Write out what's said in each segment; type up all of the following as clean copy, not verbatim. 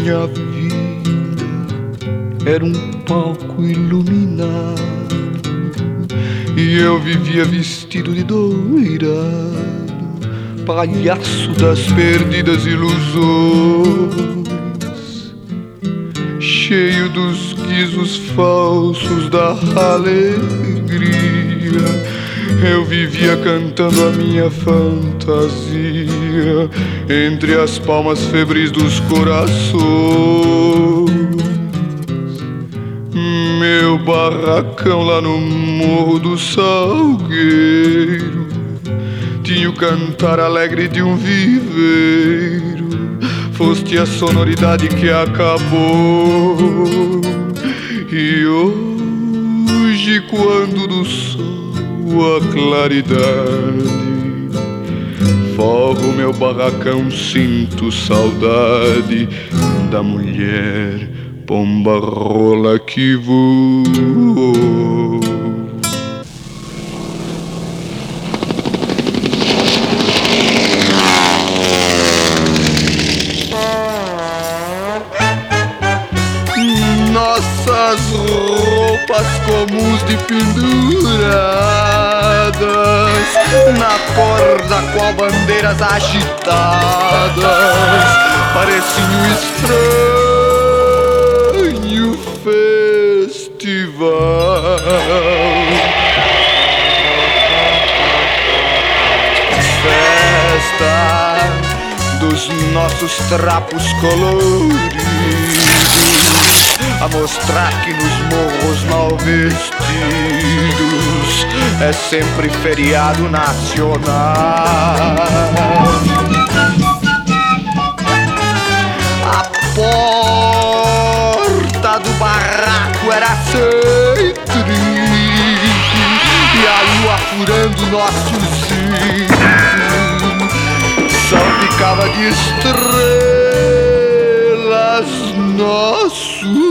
minha vida era um palco iluminado e eu vivia vestido de doirado, palhaço das perdidas ilusões, cheio dos guizos falsos da alegria. Eu vivia cantando a minha fantasia entre as palmas febris dos corações. Meu barracão lá no Morro do Salgueiro tinha o cantar alegre de um viveiro. Foste a sonoridade que acabou. E hoje, quando do sol a claridade forro meu barracão, sinto saudade da mulher pomba rola que voou. Nossas roupas comuns de penduradas na corda qual bandeiras agitadas pareciam um estranho festival. Festa dos nossos trapos coloridos, a mostrar que nos morros mal vestidos é sempre feriado nacional. A porta do barraco era sempre e a lua furando nossos cílios salpicava de estrelas nosso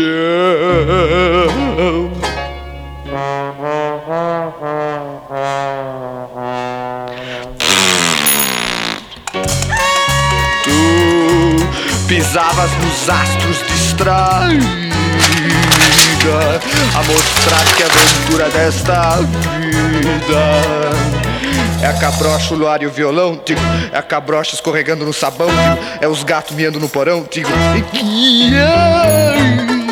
chão. Tu pisavas nos astros distraída a mostrar que a aventura desta vida é a cabrocha, o luar e o violão, digo. É a cabrocha escorregando no sabão, digo. É os gatos miando no porão, digo.